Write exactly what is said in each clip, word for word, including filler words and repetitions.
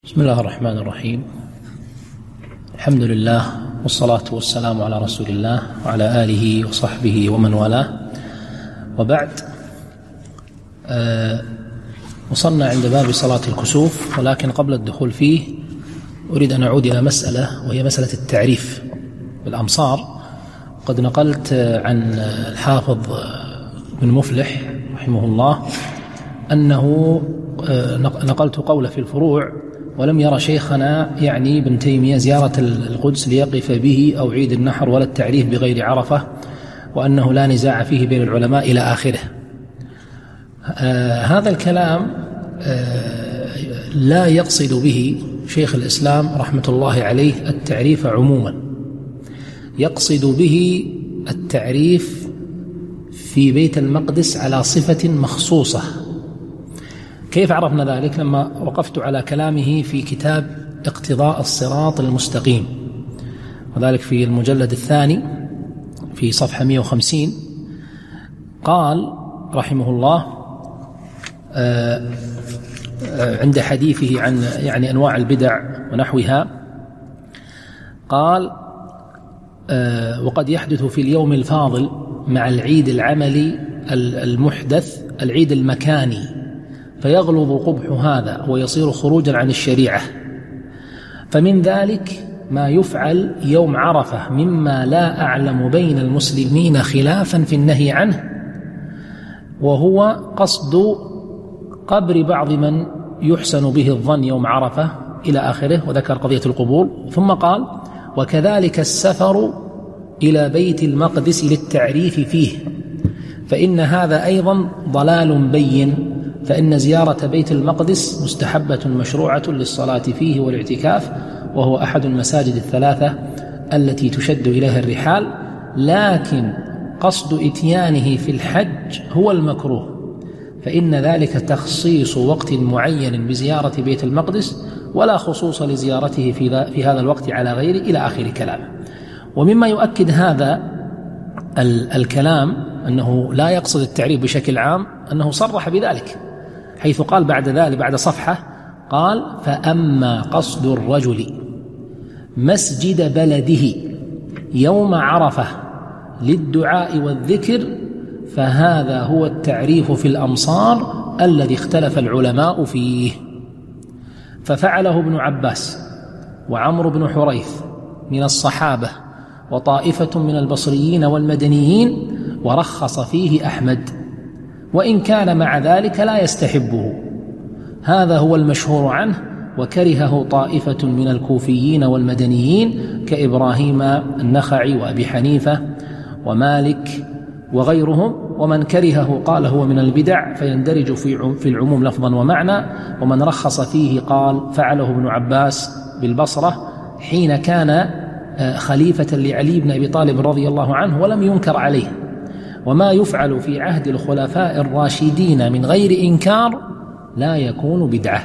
بسم الله الرحمن الرحيم. الحمد لله والصلاة والسلام على رسول الله وعلى آله وصحبه ومن والاه، وبعد. أه وصلنا عند باب صلاة الكسوف، ولكن قبل الدخول فيه أريد أن أعود إلى مسألة، وهي مسألة التعريف بالأمصار. قد نقلت عن الحافظ بن مفلح رحمه الله أنه نقلت قوله في الفروع: ولم يرى شيخنا يعني ابن تيمية زيارة القدس ليقف به أو عيد النحر ولا التعريف بغير عرفة، وأنه لا نزاع فيه بين العلماء إلى آخره. آه هذا الكلام آه لا يقصد به شيخ الإسلام رحمة الله عليه التعريف عموما، يقصد به التعريف في بيت المقدس على صفة مخصوصة. كيف عرفنا ذلك؟ لما وقفت على كلامه في كتاب اقتضاء الصراط المستقيم، وذلك في المجلد الثاني في صفحة مئة وخمسين. قال رحمه الله آه آه عند حديثه عن يعني أنواع البدع ونحوها، قال آه وقد يحدث في اليوم الفاضل مع العيد العملي المحدث العيد المكاني، فيغلظ قبح هذا ويصير خروجا عن الشريعة. فمن ذلك ما يفعل يوم عرفة مما لا أعلم بين المسلمين خلافا في النهي عنه، وهو قصد قبر بعض من يحسن به الظن يوم عرفة إلى آخره، وذكر قضية القبور. ثم قال: وكذلك السفر إلى بيت المقدس للتعريف فيه، فإن هذا أيضا ضلال بين، فإن زيارة بيت المقدس مستحبة مشروعة للصلاة فيه والاعتكاف، وهو أحد المساجد الثلاثة التي تشد إليها الرحال، لكن قصد إتيانه في الحج هو المكروه، فإن ذلك تخصيص وقت معين بزيارة بيت المقدس، ولا خصوص لزيارته في, في هذا الوقت على غيره، إلى آخر كلامه. ومما يؤكد هذا الكلام أنه لا يقصد التعريف بشكل عام أنه صرح بذلك، حيث قال بعد ذلك بعد صفحة قال: فأما قصد الرجل مسجد بلده يوم عرفة للدعاء والذكر فهذا هو التعريف في الأمصار الذي اختلف العلماء فيه، ففعله ابن عباس وعمرو بن حريث من الصحابة وطائفة من البصريين والمدنيين، ورخص فيه أحمد، وإن كان مع ذلك لا يستحبه. هذا هو المشهور عنه، وكرهه طائفة من الكوفيين والمدنيين كإبراهيم النخعي وأبي حنيفة ومالك وغيرهم، ومن كرهه قال هو من البدع فيندرج في العموم لفظا ومعنى. ومن رخص فيه قال فعله ابن عباس بالبصرة حين كان خليفة لعلي بن أبي طالب رضي الله عنه ولم ينكر عليه، وما يفعل في عهد الخلفاء الراشدين من غير إنكار لا يكون بدعة.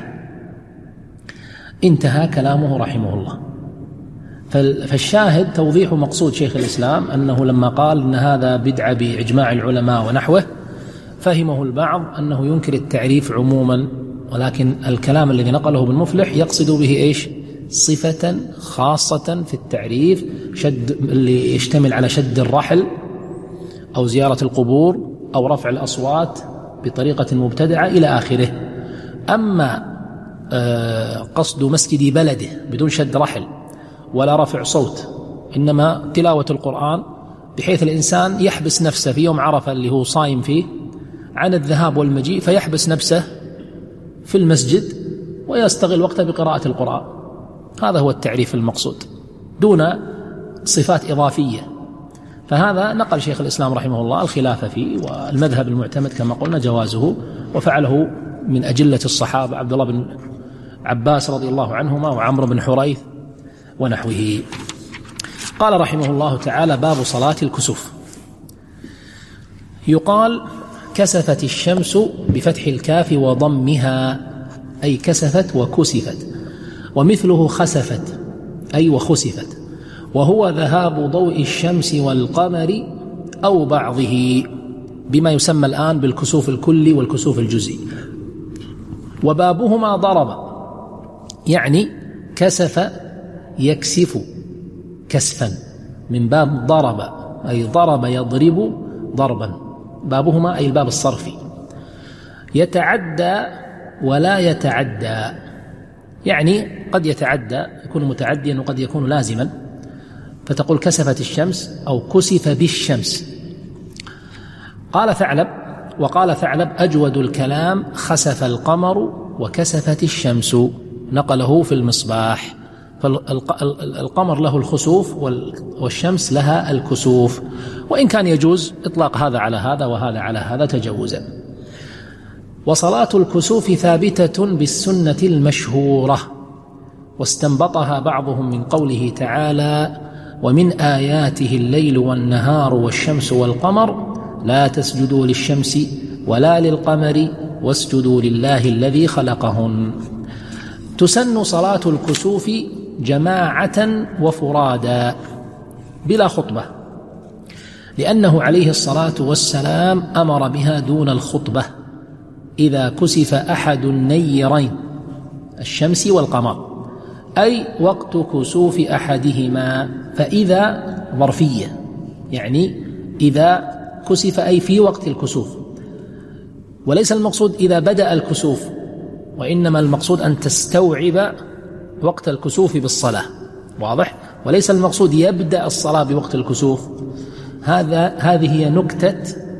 انتهى كلامه رحمه الله. فالشاهد توضيح مقصود شيخ الإسلام أنه لما قال أن هذا بدعة بإجماع العلماء ونحوه، فهمه البعض أنه ينكر التعريف عموما، ولكن الكلام الذي نقله ابن مفلح يقصد به إيش؟ صفة خاصة في التعريف، شد اللي يشتمل على شد الرحل أو زيارة القبور أو رفع الأصوات بطريقة مبتدعة إلى آخره. أما قصد مسجد بلده بدون شد رحل ولا رفع صوت، إنما تلاوة القرآن، بحيث الإنسان يحبس نفسه في يوم عرفة اللي هو صايم فيه عن الذهاب والمجيء، فيحبس نفسه في المسجد ويستغل وقته بقراءة القرآن. هذا هو التعريف المقصود دون صفات إضافية. فهذا نقل شيخ الإسلام رحمه الله الخلاف فيه، والمذهب المعتمد كما قلنا جوازه، وفعله من أجلة الصحابة عبد الله بن عباس رضي الله عنهما وعمرو بن حريث ونحوه. قال رحمه الله تعالى: باب صلاة الكسوف. يقال كسفت الشمس بفتح الكاف وضمها، أي كسفت وكسفت، ومثله خسفت أي وخسفت، وهو ذهاب ضوء الشمس والقمر أو بعضه، بما يسمى الآن بالكسوف الكلي والكسوف الجزئي. وبابهما ضرب، يعني كسف يكسف كسفا، من باب ضرب، أي ضرب يضرب ضربا، بابهما أي الباب الصرفي. يتعدى ولا يتعدى، يعني قد يتعدى يكون متعديا وقد يكون لازما، فتقول كسفت الشمس أو كسف بالشمس. قال ثعلب، وقال ثعلب أجود الكلام خسف القمر وكسفت الشمس، نقله في المصباح. فالقمر له الخسوف والشمس لها الكسوف، وإن كان يجوز إطلاق هذا على هذا وهذا على هذا تجوزا. وصلاة الكسوف ثابتة بالسنة المشهورة، واستنبطها بعضهم من قوله تعالى: ومن آياته الليل والنهار والشمس والقمر لا تسجدوا للشمس ولا للقمر واسجدوا لله الذي خلقهن. تسن صلاة الكسوف جماعة وفرادا بلا خطبة، لأنه عليه الصلاة والسلام أمر بها دون الخطبة إذا كسف أحد النيرين الشمس والقمر، أي وقت كسوف أحدهما. فإذا ظرفية، يعني إذا كسف أي في وقت الكسوف، وليس المقصود إذا بدأ الكسوف، وإنما المقصود أن تستوعب وقت الكسوف بالصلاة، واضح؟ وليس المقصود يبدأ الصلاة بوقت الكسوف. هذا هذه هي نكتة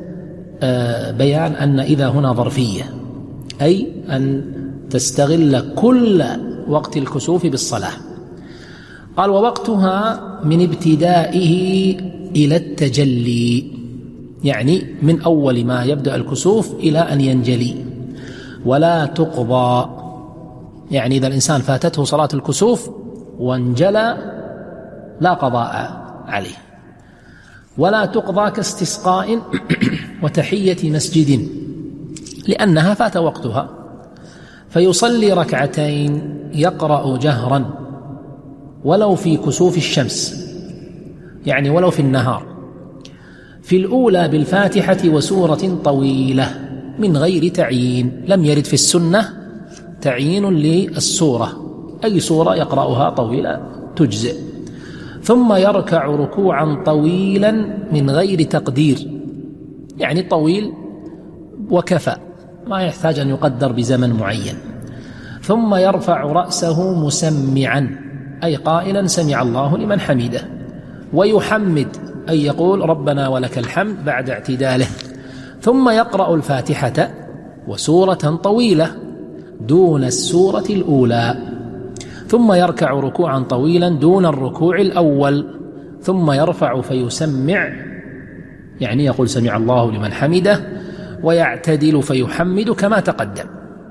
بيان أن إذا هنا ظرفية، أي أن تستغل كل وقت الكسوف بالصلاة. قال: ووقتها من ابتدائه إلى التجلي، يعني من أول ما يبدأ الكسوف إلى أن ينجلي. ولا تقضى، يعني إذا الإنسان فاتته صلاة الكسوف وانجلى لا قضاء عليه. ولا تقضى كاستسقاء وتحية مسجد، لأنها فات وقتها، فيصلي ركعتين يقرأ جهرا ولو في كسوف الشمس، يعني ولو في النهار، في الأولى بالفاتحة وسورة طويلة من غير تعيين. لم يرد في السنة تعيين للسورة، أي سورة يقرأها طويلة تجزئ. ثم يركع ركوعا طويلا من غير تقدير، يعني طويل وكفى، ما يحتاج أن يقدر بزمن معين. ثم يرفع رأسه مسمعا، أي قائلا سمع الله لمن حمده، ويحمد، أي يقول ربنا ولك الحمد بعد اعتداله. ثم يقرأ الفاتحة وسورة طويلة دون السورة الأولى، ثم يركع ركوعا طويلا دون الركوع الأول، ثم يرفع فيسمع، يعني يقول سمع الله لمن حمده، ويعتدل فيحمد كما تقدم،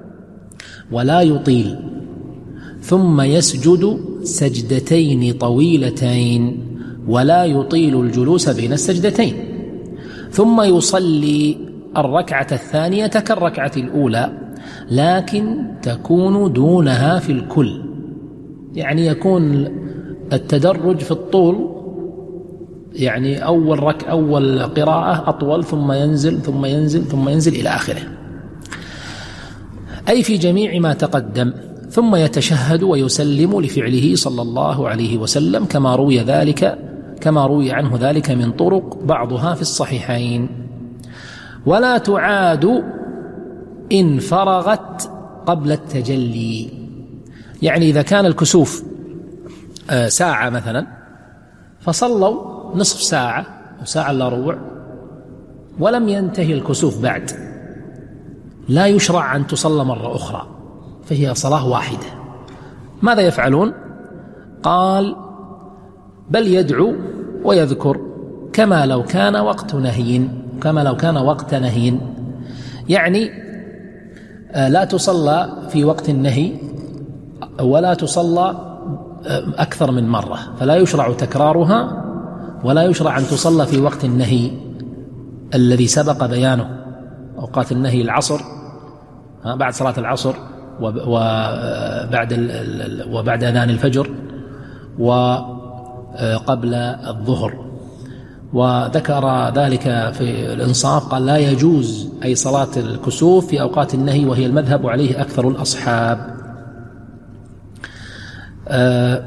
ولا يطيل. ثم يسجد سجدتين طويلتين ولا يطيل الجلوس بين السجدتين. ثم يصلي الركعة الثانية كالركعة الأولى، لكن تكون دونها في الكل، يعني يكون التدرج في الطول، يعني أول رك أول قراءة أطول، ثم ينزل ثم ينزل ثم ينزل إلى آخره، أي في جميع ما تقدم. ثم يتشهد ويسلم لفعله صلى الله عليه وسلم، كما روي ذلك كما روي عنه ذلك من طرق بعضها في الصحيحين. ولا تعاد إن فرغت قبل التجلي، يعني إذا كان الكسوف ساعة مثلا، فصلوا نصف ساعة وساعة إلا ربع ولم ينتهي الكسوف بعد، لا يشرع أن تصلى مرة أخرى، فهي صلاة واحدة. ماذا يفعلون؟ قال: بل يدعو ويذكر كما لو كان وقت نهي، كما لو كان وقت نهي، يعني لا تصلى في وقت النهي ولا تصلى أكثر من مرة، فلا يشرع تكرارها، ولا يشرع أن تصلى في وقت النهي الذي سبق بيانه. أوقات النهي العصر، بعد صلاة العصر وبعد وبعد أذان الفجر وقبل الظهر. وذكر ذلك في الإنصاف، قال: لا يجوز أي صلاة الكسوف في أوقات النهي، وهي المذهب عليه أكثر الأصحاب. آه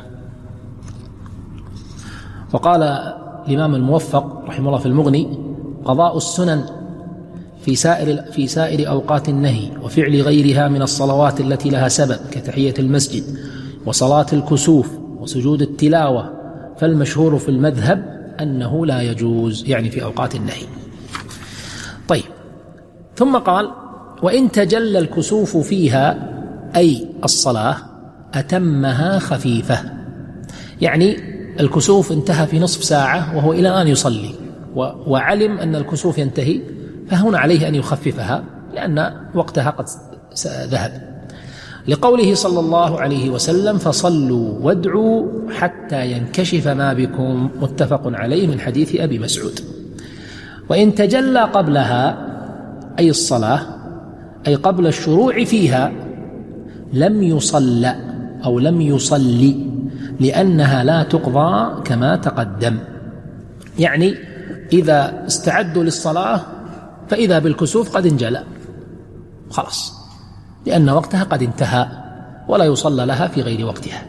وقال الإمام الموفق رحمه الله في المغني: قضاء السنن في سائر في سائر أوقات النهي وفعل غيرها من الصلوات التي لها سبب كتحية المسجد وصلاة الكسوف وسجود التلاوة، فالمشهور في المذهب أنه لا يجوز، يعني في أوقات النهي. طيب، ثم قال: وإن تجلى الكسوف فيها أي الصلاة أتمها خفيفة، يعني الكسوف انتهى في نصف ساعة وهو إلى الآن يصلي وعلم أن الكسوف ينتهي، فهنا عليه أن يخففها لأن وقتها قد ذهب، لقوله صلى الله عليه وسلم: فصلوا وادعوا حتى ينكشف ما بكم، متفق عليه من حديث أبي مسعود. وإن تجلى قبلها أي الصلاة أي قبل الشروع فيها لم يصلى أو لم يصلي، لأنها لا تقضى كما تقدم. يعني إذا استعدوا للصلاة فإذا بالكسوف قد انجلى خلاص، لأن وقتها قد انتهى ولا يصلى لها في غير وقتها.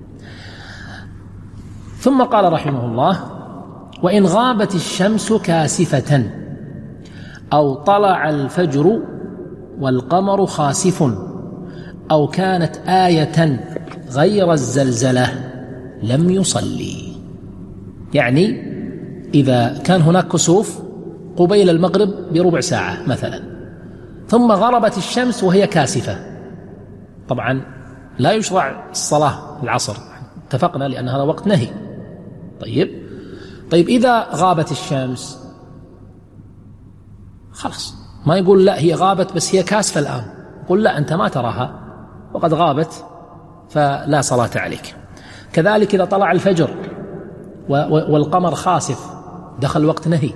ثم قال رحمه الله: وإن غابت الشمس كاسفة أو طلع الفجر والقمر خاسف أو كانت آية غير الزلزلة لم يصلي. يعني إذا كان هناك كسوف قبيل المغرب بربع ساعة مثلا، ثم غربت الشمس وهي كاسفة، طبعا لا يشرع الصلاة العصر، اتفقنا، لأن هذا وقت نهي. طيب طيب إذا غابت الشمس خلاص، ما يقول لا هي غابت بس هي كاسفة الآن، يقول لا أنت ما تراها وقد غابت فلا صلاة عليك. كذلك إذا طلع الفجر والقمر خاسف دخل وقت نهي،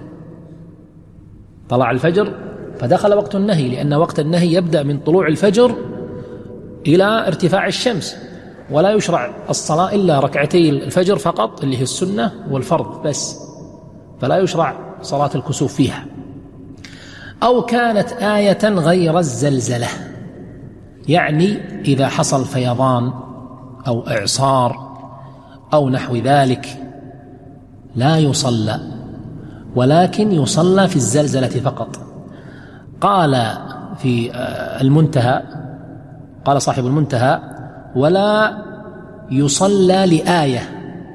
طلع الفجر فدخل وقت النهي، لأن وقت النهي يبدأ من طلوع الفجر إلى ارتفاع الشمس، ولا يشرع الصلاة إلا ركعتي الفجر فقط اللي هي السنة والفرض بس، فلا يشرع صلاة الكسوف فيها. أو كانت آية غير الزلزلة، يعني إذا حصل فيضان أو إعصار أو نحو ذلك لا يصلى، ولكن يصلى في الزلزلة فقط. قال في المنتهى، قال صاحب المنتهى: ولا يصلى لآية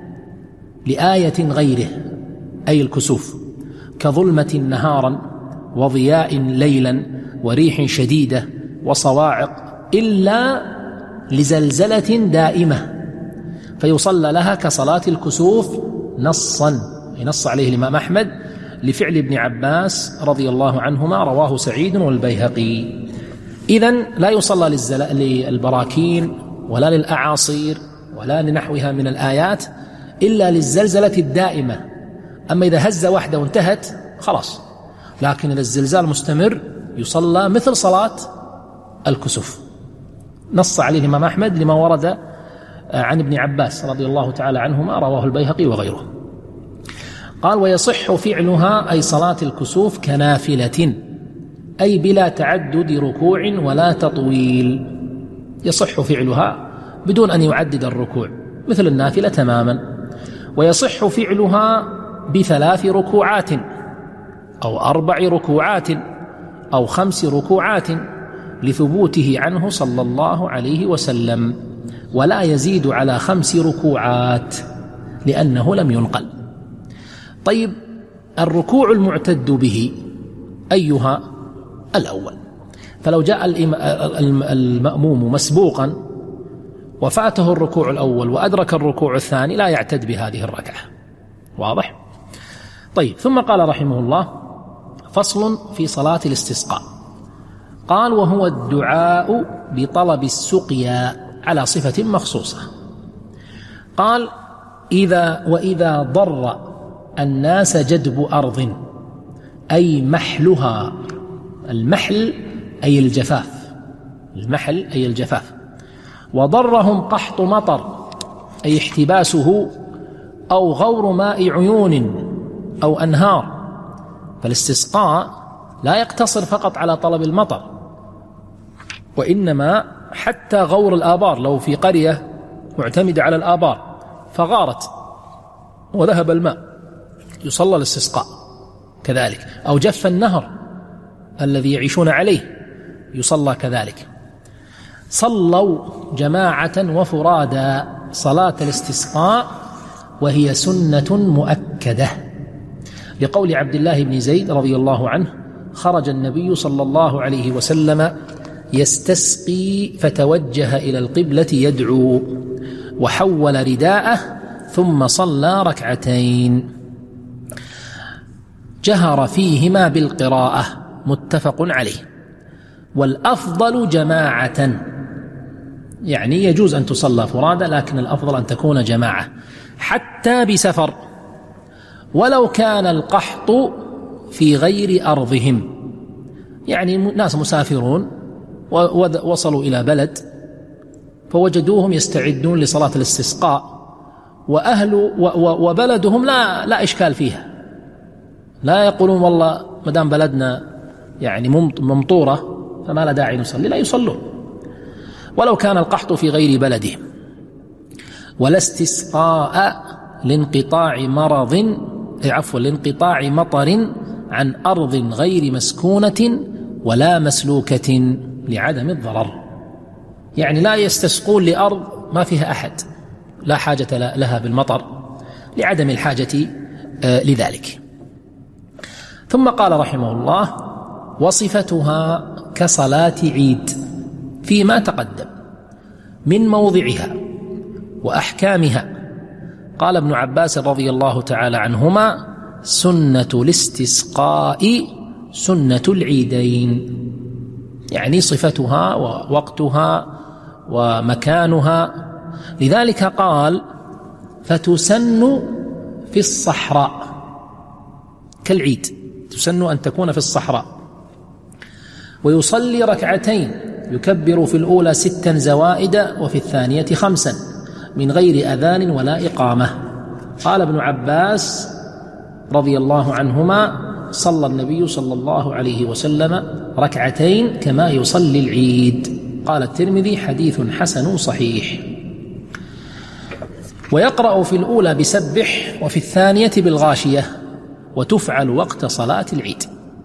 لآية غيره أي الكسوف، كظلمة نهارا وضياء ليلا وريح شديدة وصواعق، إلا لزلزلة دائمة فيصلى لها كصلاة الكسوف نصا، ينص عليه الإمام أحمد لفعل ابن عباس رضي الله عنهما، رواه سعيد والبيهقي. إذن لا يصلى للبراكين ولا للأعاصير ولا لنحوها من الآيات إلا للزلزلة الدائمة. أما إذا هز واحدة وانتهت خلاص، لكن إذا الزلزال مستمر يصلى مثل صلاة الكسوف، نص عليه الإمام أحمد لما ورد عن ابن عباس رضي الله تعالى عنهما، رواه البيهقي وغيره. قال: ويصح فعلها أي صلاة الكسوف كنافلة، أي بلا تعدد ركوع ولا تطويل، يصح فعلها بدون أن يعدد الركوع مثل النافلة تماما. ويصح فعلها بثلاث ركوعات أو أربع ركوعات أو خمس ركوعات لثبوته عنه صلى الله عليه وسلم، ولا يزيد على خمس ركوعات لأنه لم ينقل. طيب، الركوع المعتد به أيها؟ الأول. فلو جاء المأموم مسبوقا وفاته الركوع الأول وأدرك الركوع الثاني لا يعتد بهذه الركعة، واضح؟ طيب، ثم قال رحمه الله: فصل في صلاة الاستسقاء. قال: وهو الدعاء بطلب السقيا على صفة مخصوصة. قال: إذا وإذا ضر الناس جدب أرض أي محلها، المحل أي الجفاف، المحل أي الجفاف، وضرهم قحط مطر أي احتباسه أو غور ماء عيون أو أنهار. فالاستسقاء لا يقتصر فقط على طلب المطر، وإنما حتى غور الآبار، لو في قرية معتمدة على الآبار فغارت وذهب الماء يصلى الاستسقاء كذلك، أو جف النهر الذي يعيشون عليه يصلى كذلك. صلوا جماعة وفرادا صلاة الاستسقاء وهي سنة مؤكدة، لقول عبد الله بن زيد رضي الله عنه: خرج النبي صلى الله عليه وسلم يستسقي فتوجه إلى القبلة يدعو، وحول رداءه ثم صلى ركعتين جهر فيهما بالقراءة، متفق عليه. والأفضل جماعة، يعني يجوز أن تصلى فرادى، لكن الأفضل أن تكون جماعة حتى بسفر، ولو كان القحط في غير أرضهم، يعني ناس مسافرون ووصلوا إلى بلد فوجدوهم يستعدون لصلاة الاستسقاء، وأهل وبلدهم لا لا إشكال فيها، لا يقولون والله مدام بلدنا يعني ممطورة فما لا داعي نصلي، لا يصلون ولو كان القحط في غير بلدهم. ولا استسقاء لانقطاع مرض عفوا لانقطاع مطر عن أرض غير مسكونة ولا مسلوكة لعدم الضرر، يعني لا يستسقون لأرض ما فيها أحد لا حاجة لها بالمطر لعدم الحاجة لذلك. ثم قال رحمه الله: وصفتها كصلاة عيد فيما تقدم من موضعها وأحكامها. قال ابن عباس رضي الله تعالى عنهما: سنة الاستسقاء سنة العيدين، يعني صفتها ووقتها ومكانها. لذلك قال: فتسن في الصحراء كالعيد، تسن أن تكون في الصحراء. ويصلي ركعتين يكبر في الأولى ستا زوائد وفي الثانية خمسا من غير أذان ولا إقامة. قال ابن عباس رضي الله عنهما: صلى النبي صلى الله عليه وسلم ركعتين كما يصلي العيد. قال الترمذي: حديث حسن صحيح. ويقرأ في الأولى بسبح وفي الثانية بالغاشية، وتفعل وقت صلاة العيد.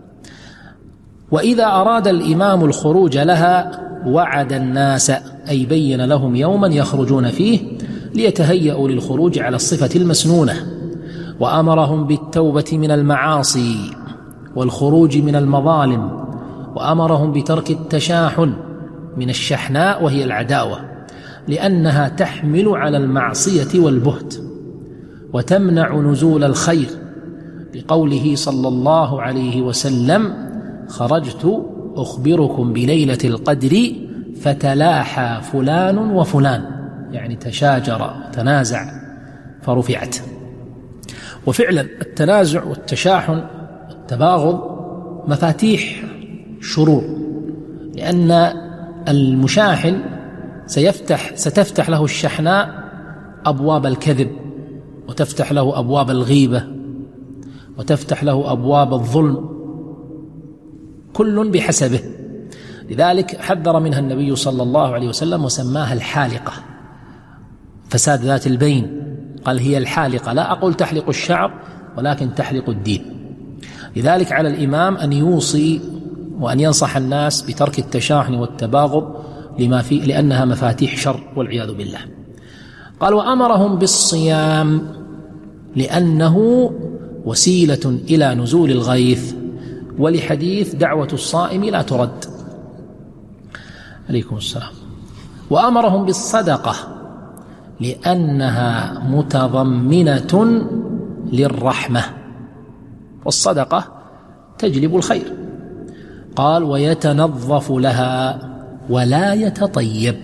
وإذا أراد الإمام الخروج لها وعد الناس، أي بين لهم يوما يخرجون فيه ليتهيأوا للخروج على الصفة المسنونة، وأمرهم بالتوبة من المعاصي والخروج من المظالم، وأمرهم بترك التشاحن من الشحناء وهي العداوة، لأنها تحمل على المعصية والبهت وتمنع نزول الخير، بقوله صلى الله عليه وسلم: خرجت أخبركم بليلة القدر فتلاحى فلان وفلان، يعني تشاجر تنازع فرفعت. وفعلا التنازع والتشاحن التباغض مفاتيح شرور، لأن المشاحن سيفتح ستفتح له الشحناء أبواب الكذب، وتفتح له أبواب الغيبة، وتفتح له أبواب الظلم، كل بحسبه. لذلك حذر منها النبي صلى الله عليه وسلم وسماها الحالقة، فساد ذات البين. قال: هي الحالقة، لا أقول تحلق الشعر ولكن تحلق الدين. لذلك على الإمام أن يوصي وأن ينصح الناس بترك التشاحن والتباغض لما فيه، لأنها مفاتيح شر والعياذ بالله. قال: وأمرهم بالصيام لأنه وسيلة إلى نزول الغيث، ولحديث دعوة الصائم لا ترد. عليكم السلام. وأمرهم بالصدقة لأنها متضمنة للرحمة، والصدقة تجلب الخير. قال: ويتنظف لها ولا يتطيب.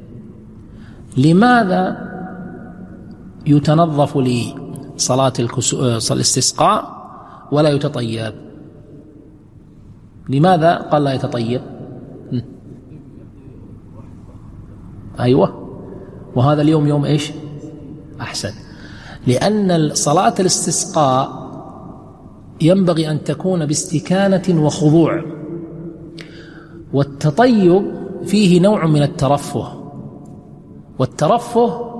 لماذا يتنظف لصلاة الاستسقاء ولا يتطيب؟ لماذا قال لا يتطيب؟ أيوة، وهذا اليوم يوم إيش؟ أحسن. لأن صلاة الاستسقاء ينبغي أن تكون باستكانة وخضوع، والتطيب فيه نوع من الترفه، والترفه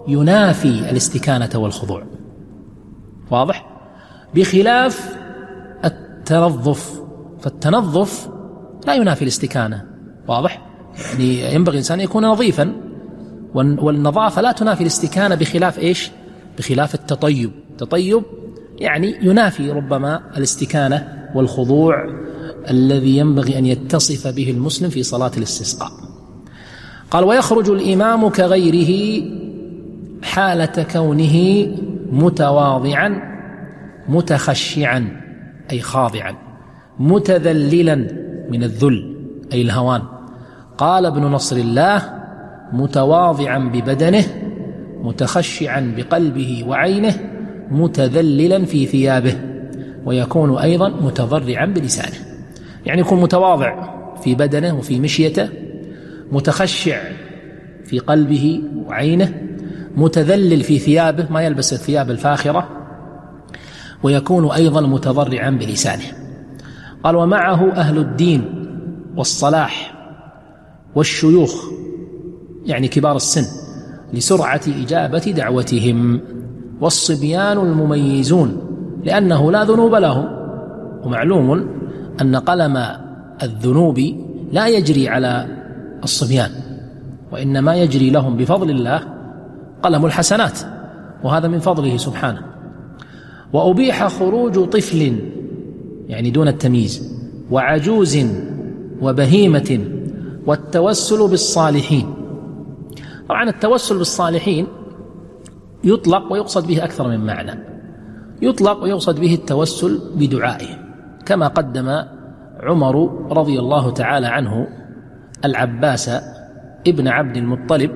ينافي الاستكانة والخضوع، واضح؟ بخلاف التنظف، فالتنظف لا ينافي الاستكانة، واضح؟ يعني ينبغي الإنسان يكون نظيفا، والنظافة لا تنافي الاستكانة، بخلاف إيش؟ بخلاف التطيب. التطيب يعني ينافي ربما الاستكانة والخضوع الذي ينبغي أن يتصف به المسلم في صلاة الاستسقاء. قال: ويخرج الإمام كغيره حالة كونه متواضعا متخشعا أي خاضعا، متذللا من الذل أي الهوان. قال ابن نصر الله: متواضعا ببدنه متخشعا بقلبه وعينه متذللا في ثيابه، ويكون أيضا متضرعا بلسانه. يعني يكون متواضع في بدنه وفي مشيته، متخشع في قلبه وعينه، متذلل في ثيابه ما يلبس الثياب الفاخرة، ويكون أيضا متضرعا بلسانه. قال: ومعه أهل الدين والصلاح والشيوخ يعني كبار السن لسرعة إجابة دعوتهم، والصبيان المميزون لأنه لا ذنوب لهم. ومعلوم أن قلم الذنوب لا يجري على الصبيان، وإنما يجري لهم بفضل الله قلم الحسنات، وهذا من فضله سبحانه. وأبيح خروج طفل يعني دون التمييز، وعجوز وبهيمة، والتوسل بالصالحين. طبعا التوسل بالصالحين يطلق ويقصد به أكثر من معنى. يطلق ويقصد به التوسل بدعائه، كما قدم عمر رضي الله تعالى عنه العباس ابن عبد المطلب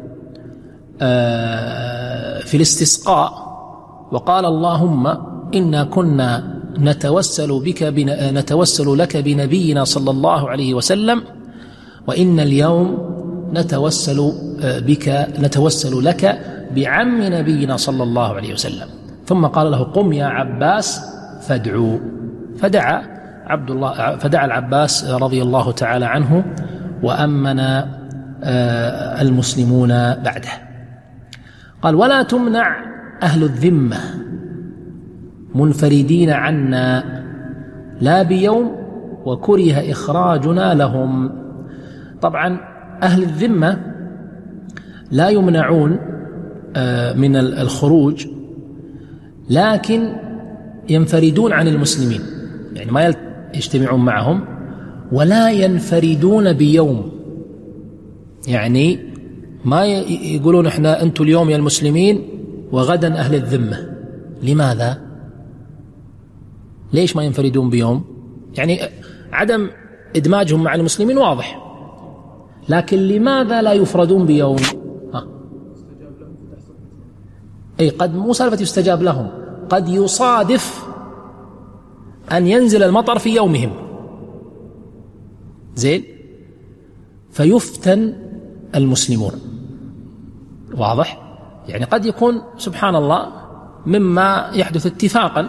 في الاستسقاء، وقال: اللهم إنا كنا نتوسل بك نتوسل لك بنبينا صلى الله عليه وسلم، وإن اليوم نتوسل بك نتوسل لك بعم نبينا صلى الله عليه وسلم. ثم قال له: قم يا عباس فادعوا. فدعا عبد الله فدعا العباس رضي الله تعالى عنه، وأمن المسلمون بعده. قال: ولا تمنع أهل الذمة منفردين عنا لا بيوم، وكره إخراجنا لهم. طبعا أهل الذمة لا يمنعون من الخروج، لكن ينفردون عن المسلمين، يعني ما يجتمعون معهم، ولا ينفردون بيوم، يعني ما يقولون احنا أنتم اليوم يا المسلمين وغدا أهل الذمة. لماذا؟ ليش ما ينفردون بيوم؟ يعني عدم إدماجهم مع المسلمين واضح، لكن لماذا لا يفردون بيوم؟ ها. أي قد مو سالفة يستجاب لهم، قد يصادف أن ينزل المطر في يومهم، زين، فيفتن المسلمون، واضح؟ يعني قد يكون سبحان الله مما يحدث اتفاقا،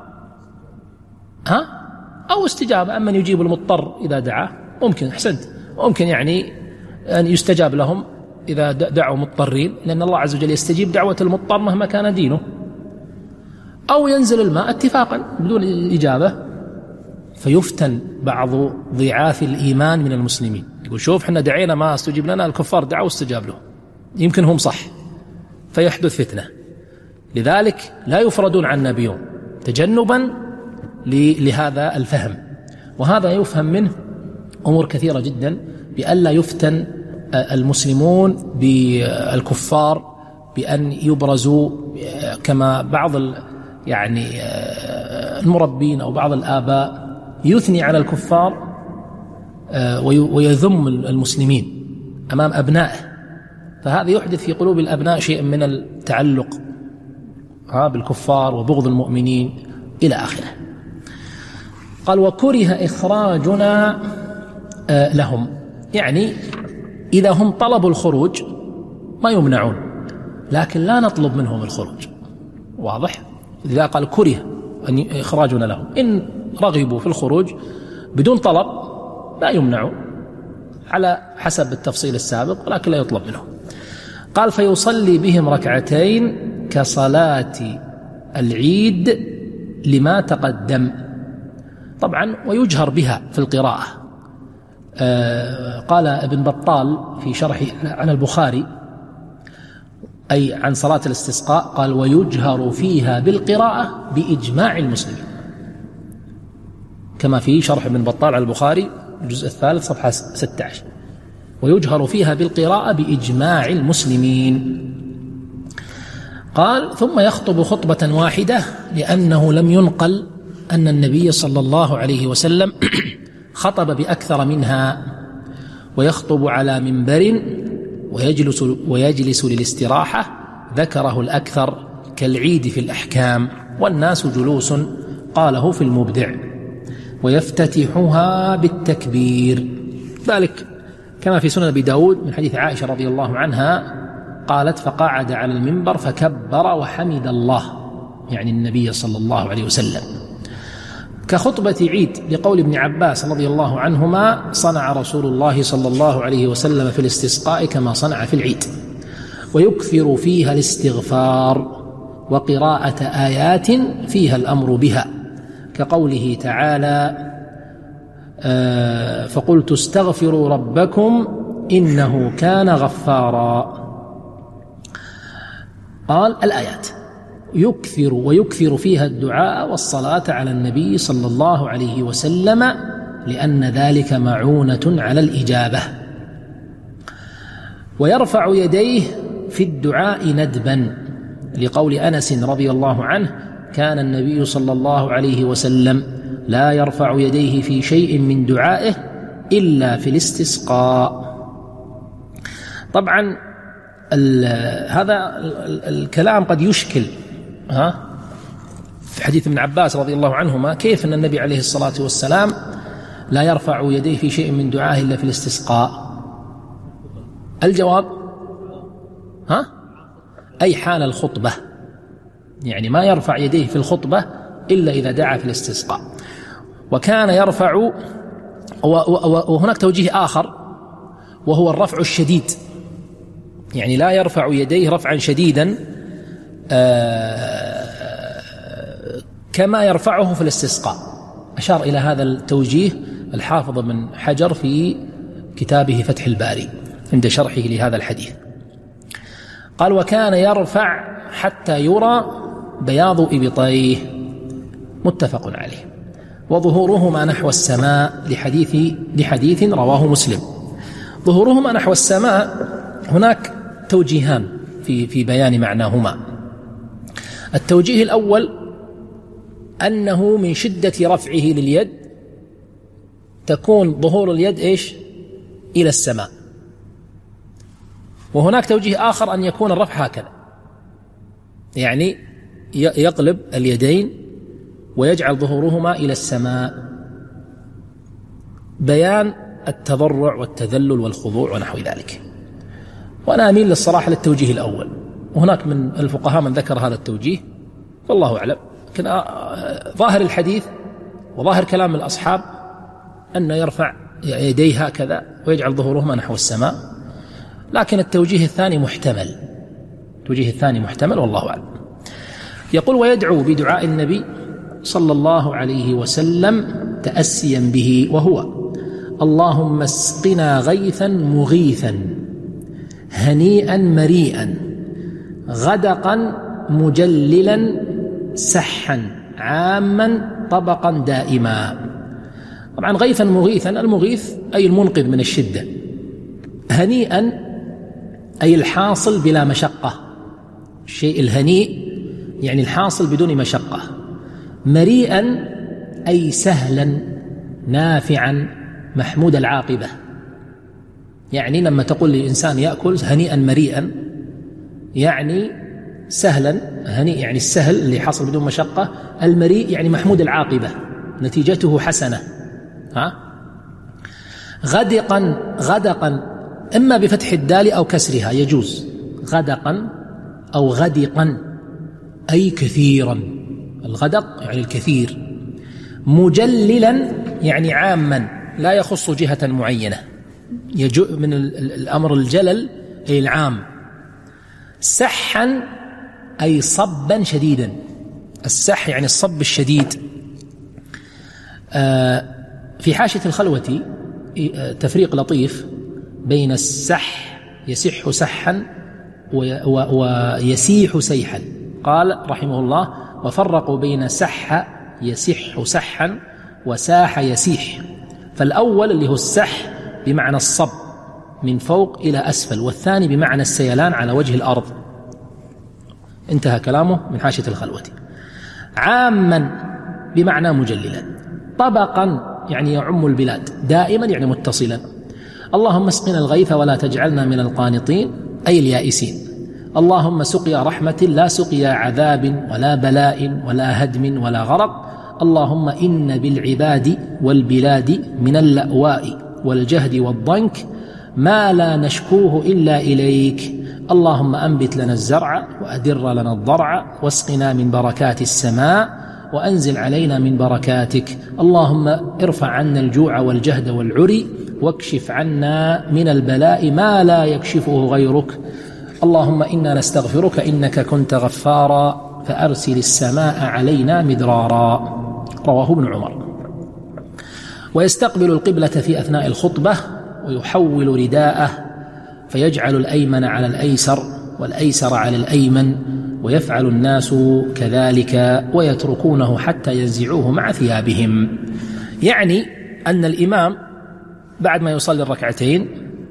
ها، أو استجابة، أمن يجيب المضطر إذا دعاه، ممكن، أحسنت، ممكن يعني أن يستجاب لهم إذا دعوا مضطرين، لأن الله عز وجل يستجيب دعوة المضطر مهما كان دينه. أو ينزل الماء اتفاقا بدون إجابة، فيفتن بعض ضعاف الإيمان من المسلمين، يقول شوف احنا دعينا ما استجيب لنا، الكفار دعوا واستجاب له، يمكن هم صح، فيحدث فتنة. لذلك لا يفردون عنا بيوم تجنبا لهذا الفهم. وهذا يفهم منه أمور كثيرة جدا، بألا يفتن المسلمون بالكفار بأن يبرزوا كما بعض يعني المربين أو بعض الآباء يثني على الكفار ويذم المسلمين أمام أبنائه، فهذا يحدث في قلوب الأبناء شيء من التعلق بالكفار وبغض المؤمنين إلى آخره. قال: وكره إخراجنا لهم، يعني إذا هم طلبوا الخروج ما يمنعون، لكن لا نطلب منهم الخروج، واضح؟ إذا قال كره أن إخراجنا لهم، إن رغبوا في الخروج بدون طلب لا يمنعون على حسب التفصيل السابق، ولكن لا يطلب منهم. قال فيصلي بهم ركعتين كصلاة العيد لما تقدم. طبعا ويجهر بها في القراءة. آه قال ابن بطال في شرحه عن البخاري أي عن صلاة الاستسقاء قال ويجهر فيها بالقراءة بإجماع المسلمين، كما في شرح ابن بطال على البخاري الجزء الثالث صفحة ستة عشر، ويجهر فيها بالقراءة بإجماع المسلمين. قال ثم يخطب خطبة واحدة، لأنه لم ينقل أن النبي صلى الله عليه وسلم خطب بأكثر منها، ويخطب على منبر ويجلس, ويجلس للاستراحة، ذكره الأكثر كالعيد في الأحكام، والناس جلوس قاله في المبدع، ويفتتحها بالتكبير، ذلك كما في سنن أبي داود من حديث عائشة رضي الله عنها قالت فقعد على المنبر فكبر وحمد الله، يعني النبي صلى الله عليه وسلم. كخطبة عيد لقول ابن عباس رضي الله عنهما صنع رسول الله صلى الله عليه وسلم في الاستسقاء كما صنع في العيد، ويكثر فيها الاستغفار وقراءة آيات فيها الأمر بها، كقوله تعالى آه فقلت استغفروا ربكم إنه كان غفارا. قال الآيات يكثر ويكثر فيها الدعاء والصلاة على النبي صلى الله عليه وسلم، لأن ذلك معونة على الإجابة. ويرفع يديه في الدعاء ندبا، لقول أنس رضي الله عنه كان النبي صلى الله عليه وسلم لا يرفع يديه في شيء من دعائه إلا في الاستسقاء. طبعا هذا الكلام قد يشكل ها في حديث ابن عباس رضي الله عنهما، كيف أن النبي عليه الصلاة والسلام لا يرفع يديه في شيء من دعائه إلا في الاستسقاء؟ الجواب ها أي حال الخطبة، يعني ما يرفع يديه في الخطبة إلا إذا دعا في الاستسقاء. وكان يرفع، وهناك توجيه آخر وهو الرفع الشديد، يعني لا يرفع يديه رفعا شديدا كما يرفعه في الاستسقاء. أشار إلى هذا التوجيه الحافظ بن حجر في كتابه فتح الباري عند شرحه لهذا الحديث. قال وكان يرفع حتى يرى بياض إبطيه، متفق عليه، وظهورهما نحو السماء لحديث, لحديث رواه مسلم. ظهورهما نحو السماء هناك توجيهان في, في بيان معناهما. التوجيه الأول أنه من شدة رفعه لليد تكون ظهور اليد إيش إلى السماء، وهناك توجيه آخر أن يكون الرفع هكذا، يعني يقلب اليدين ويجعل ظهورهما إلى السماء، بيان التضرع والتذلل والخضوع ونحو ذلك. وأنا أميل للصراحة للتوجيه الأول، وهناك من الفقهاء من ذكر هذا التوجيه، والله أعلم. لكن ظاهر الحديث وظاهر كلام الأصحاب أن يرفع يديه هكذا ويجعل ظهورهما نحو السماء، لكن التوجيه الثاني محتمل، التوجيه الثاني محتمل والله أعلم. يقول ويدعو بدعاء النبي صلى الله عليه وسلم تأسيا به، وهو اللهم اسقنا غيثا مغيثا هنيئا مريئا غدقا مجللا سحا عاما طبقا دائما. طبعا غيثا مغيثا، المغيث أي المنقذ من الشدة، هنيئا أي الحاصل بلا مشقة، الشيء الهنيء يعني الحاصل بدون مشقة، مريئا أي سهلا نافعا محمود العاقبة، يعني لما تقول للإنسان يأكل هنيئا مريئا يعني سهلا، هنيء يعني السهل اللي حصل بدون مشقة، المريء يعني محمود العاقبة نتيجته حسنة. ها غدقا، غدقا إما بفتح الدال أو كسرها يجوز، غدقا أو غدقا أي كثيرا، الغدق يعني الكثير، مجللا يعني عاما لا يخص جهة معينة، يجو من الأمر الجلل أي العام، سحا أي صبا شديدا، السح يعني الصب الشديد. في حاشية الخلوة تفريق لطيف بين السح يسح سحا ويسيح سيحا. قال رحمه الله: وفرقوا بين سح يسح سحا وساح يسيح. فالأول اللي هو السح بمعنى الصب من فوق إلى أسفل، والثاني بمعنى السيلان على وجه الأرض. انتهى كلامه من حاشية الخلوة. عاما بمعنى مجللا، طبقا يعني يعم البلاد، دائما يعني متصلا. اللهم اسقنا الغيث ولا تجعلنا من القانطين أي اليائسين. اللهم سقيا رحمة لا سقيا عذاب ولا بلاء ولا هدم ولا غرق. اللهم إن بالعباد والبلاد من اللأواء والجهد والضنك ما لا نشكوه إلا إليك. اللهم أنبت لنا الزرع وأدر لنا الضرع واسقنا من بركات السماء وأنزل علينا من بركاتك. اللهم ارفع عنا الجوع والجهد والعري واكشف عنا من البلاء ما لا يكشفه غيرك. اللهم إنا نستغفرك إنك كنت غفارا فأرسل السماء علينا مدرارا. رواه ابن عمر. ويستقبل القبلة في أثناء الخطبة ويحول رداءه فيجعل الأيمن على الأيسر والأيسر على الأيمن، ويفعل الناس كذلك ويتركونه حتى ينزعوه مع ثيابهم. يعني أن الإمام بعد ما يصلي الركعتين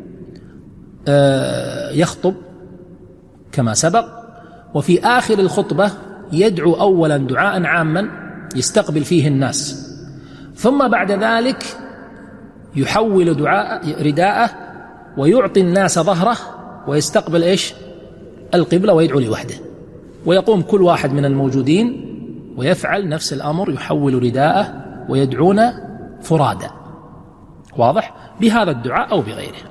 يخطب كما سبق، وفي آخر الخطبة يدعو أولا دعاء عاما يستقبل فيه الناس، ثم بعد ذلك يحول دعاء رداءه ويعطي الناس ظهره ويستقبل إيش؟ القبلة ويدعو لوحده، ويقوم كل واحد من الموجودين ويفعل نفس الأمر، يحول رداءه ويدعون فرادا. واضح؟ بهذا الدعاء أو بغيره.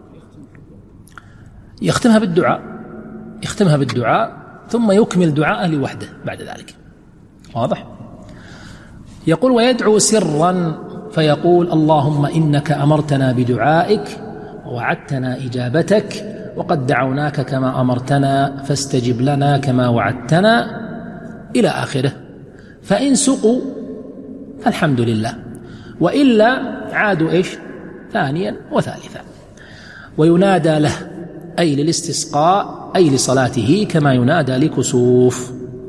يختمها بالدعاء يختمها بالدعاء ثم يكمل دعاءه لوحده بعد ذلك. واضح؟ يقول: ويدعو سرا فيقول: اللهم إنك أمرتنا بدعائك ووعدتنا إجابتك وقد دعوناك كما أمرتنا فاستجب لنا كما وعدتنا إلى آخره. فإن سقوا فالحمد لله، وإلا عادوا إيش؟ ثانيا وثالثا. وينادى له أي للاستسقاء أي لصلاته كما ينادى لكسوف.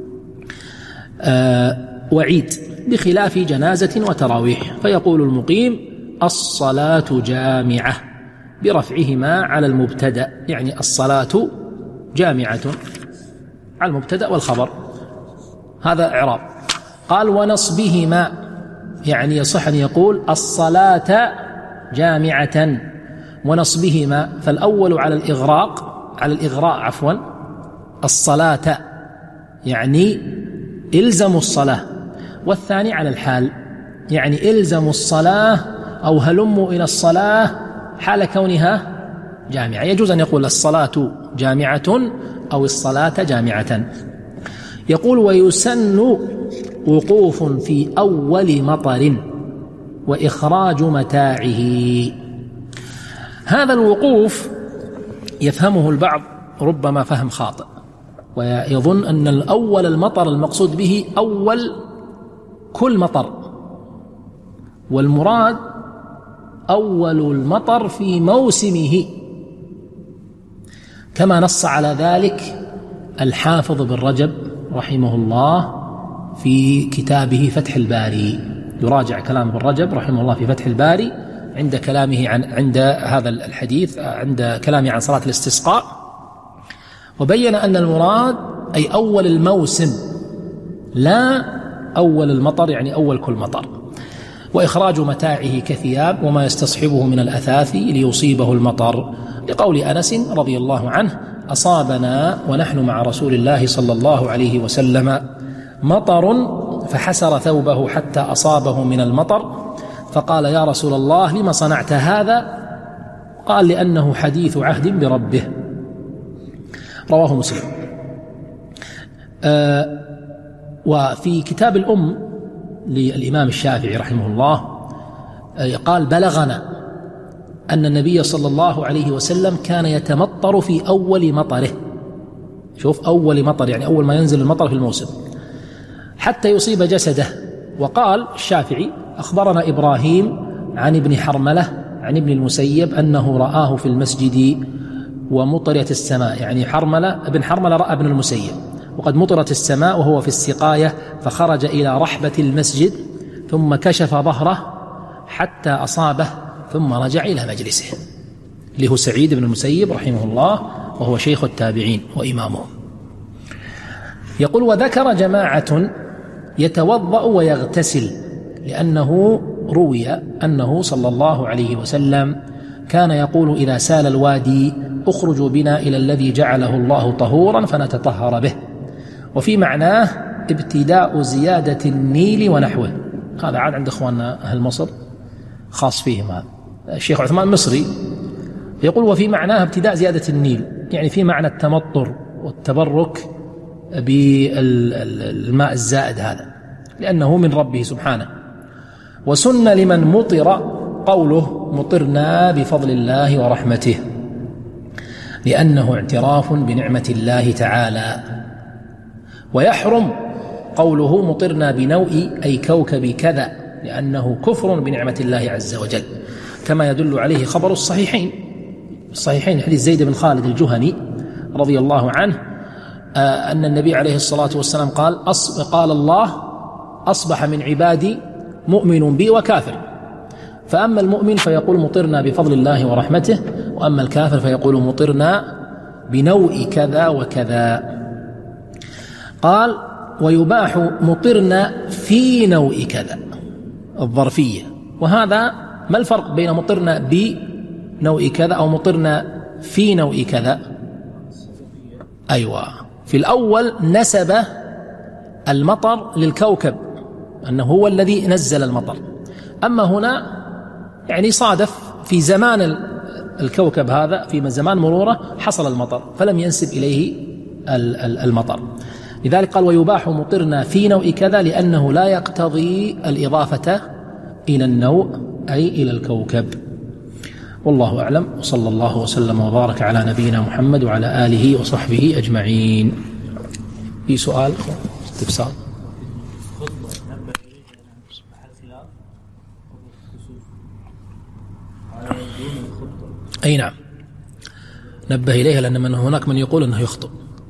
آه وعيد بخلاف جنازة وتراويح، فيقول المقيم: الصلاة جامعة برفعهما على المبتدأ، يعني الصلاة جامعة على المبتدأ والخبر، هذا إعراب. قال: ونصبهما، يعني يصح أن يقول الصلاة جامعة ونصبهما، فالأول على الإغراق على الإغراء عفوا الصلاة يعني إلزموا الصلاة، والثاني على الحال يعني إلزموا الصلاة أو هلموا إلى الصلاة حال كونها جامعة. يجوز أن يقول الصلاة جامعة أو الصلاة جامعة. يقول: ويسن وقوف في أول مطر وإخراج متاعه. هذا الوقوف يفهمه البعض ربما فهم خاطئ، ويظن أن الأول المطر المقصود به أول كل مطر، والمراد أول المطر في موسمه، كما نص على ذلك الحافظ بن رجب رحمه الله في كتابه فتح الباري. يراجع كلام ابن رجب رحمه الله في فتح الباري عند كلامه عن عند هذا الحديث، عند كلامه عن صلاة الاستسقاء، وبين أن المراد أي أول الموسم لا أول المطر، يعني أول كل مطر. وإخراج متاعه كثياب وما يستصحبه من الأثاث ليصيبه المطر، لقول أنس رضي الله عنه: أصابنا ونحن مع رسول الله صلى الله عليه وسلم مطر فحسر ثوبه حتى أصابه من المطر، فقال: يا رسول الله لما صنعت هذا؟ قال: لأنه حديث عهد بربه. رواه مسلم. آه وفي كتاب الأم للإمام الشافعي رحمه الله آه قال: بلغنا أن النبي صلى الله عليه وسلم كان يتمطر في أول مطره، شوف أول مطر يعني أول ما ينزل المطر في الموسم حتى يصيب جسده. وقال الشافعي أخبرنا إبراهيم عن ابن حرملة عن ابن المسيب أنه رآه في المسجد ومطرت السماء، يعني حرملة ابن حرملة رأى ابن المسيب وقد مطرت السماء وهو في السقاية، فخرج إلى رحبة المسجد ثم كشف ظهره حتى أصابه ثم رجع إلى مجلسه، اللي هو سعيد بن المسيب رحمه الله وهو شيخ التابعين وإمامهم. يقول وذكر جماعة يتوضأ ويغتسل، لأنه روي أنه صلى الله عليه وسلم كان يقول إذا سال الوادي اخرجوا بنا إلى الذي جعله الله طهورا فنتطهر به. وفي معناه ابتداء زيادة النيل ونحوه، هذا عاد عند إخواننا أهل مصر خاص فيهم. هذا الشيخ عثمان مصري يقول وفي معناه ابتداء زيادة النيل، يعني في معنى التمطر والتبرك بالماء الزائد هذا لأنه من ربه سبحانه. وسن لمن مطر قوله مطرنا بفضل الله ورحمته، لأنه اعتراف بنعمة الله تعالى. ويحرم قوله مطرنا بنوء أي كوكب كذا، لأنه كفر بنعمة الله عز وجل، كما يدل عليه خبر الصحيحين الصحيحين حديث زيد بن خالد الجهني رضي الله عنه آه أن النبي عليه الصلاة والسلام قال قال الله أصبح من عبادي مؤمن بي وكافر، فأما المؤمن فيقول مطرنا بفضل الله ورحمته، وأما الكافر فيقول مطرنا بنوء كذا وكذا. قال ويباح مطرنا في نوء كذا الظرفية، وهذا ما الفرق بين مطرنا بنوء كذا أو مطرنا في نوء كذا؟ أيوة، في الأول نسب المطر للكوكب أنه هو الذي نزل المطر، أما هنا يعني صادف في زمان الكوكب هذا في زمان مروره حصل المطر فلم ينسب إليه المطر. لذلك قال ويباح مطرنا في نوء كذا، لأنه لا يقتضي الإضافة إلى النوء أي إلى الكوكب. والله أعلم، وصلى الله وسلم وبارك على نبينا محمد وعلى آله وصحبه أجمعين. في سؤال استفسار؟ أي نعم، نبه إليها، لأن من هناك من يقول أنه يخطئ.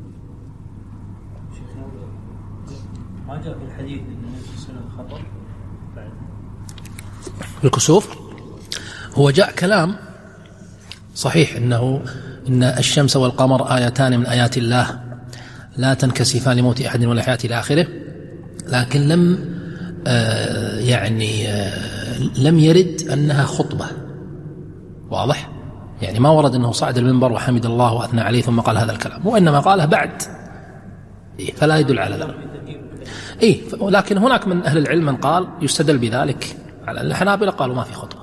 ما جاء في الحديث أن النبي صلى الله عليه وسلم خطأ بعد الكسوف. هو جاء كلام صحيح أنه إن الشمس والقمر آيتان من آيات الله لا تنكسفان لموت أحد ولا حياة إلى آخره، لكن لم آه يعني آه لم يرد أنها خطبة، واضح؟ يعني ما ورد أنه صعد المنبر وحمد الله وأثنى عليه ثم قال هذا الكلام، وإنما قاله بعد، فلا يدل على ذلك. إيه، لكن هناك من أهل العلم من قال يستدل بذلك على الحنابلة، قالوا ما في خطبة.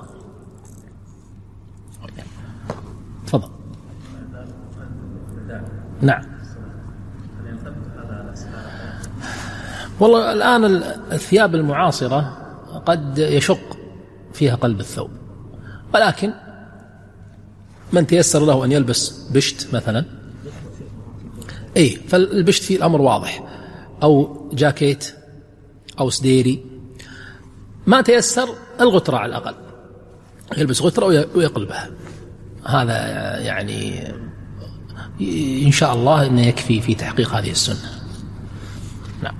تفضل. نعم. والله الآن الثياب المعاصرة قد يشق فيها قلب الثوب، ولكن من تيسر له أن يلبس بشت مثلا، أي فالبشت فيه الأمر واضح، أو جاكيت أو سديري. ما تيسر الغترة على الأقل، يلبس غترة ويقلبها، هذا يعني إن شاء الله إنه يكفي في تحقيق هذه السنة. نعم.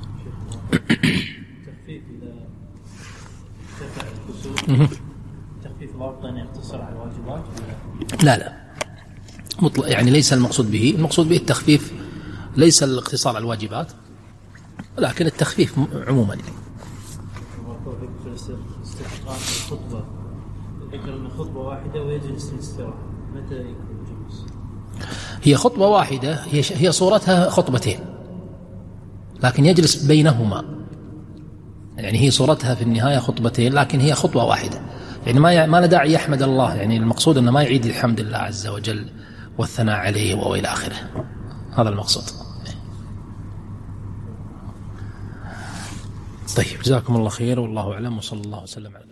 التخفيف إذا ارتفع الكسوف تخفيف الأرض أن يقتصر على الواجبات؟ لا لا مطلق، يعني ليس المقصود به، المقصود به التخفيف، ليس الاقتصار على الواجبات، لكن التخفيف عموما. استحقاق الخطبة، ذكر أن خطبة واحدة ويجلس للاستراحة، متى يكون الجلوس؟ هي خطبة واحدة، هي هي صورتها خطبتين، لكن يجلس بينهما، يعني هي صورتها في النهاية خطبتين لكن هي خطوة واحدة، يعني ما ما له داعي يحمد الله، يعني المقصود أنه ما يعيد الحمد لله عز وجل والثناء عليه وإلى آخره، هذا المقصود. طيب، جزاكم الله خير، والله أعلم، وصلى الله وسلم على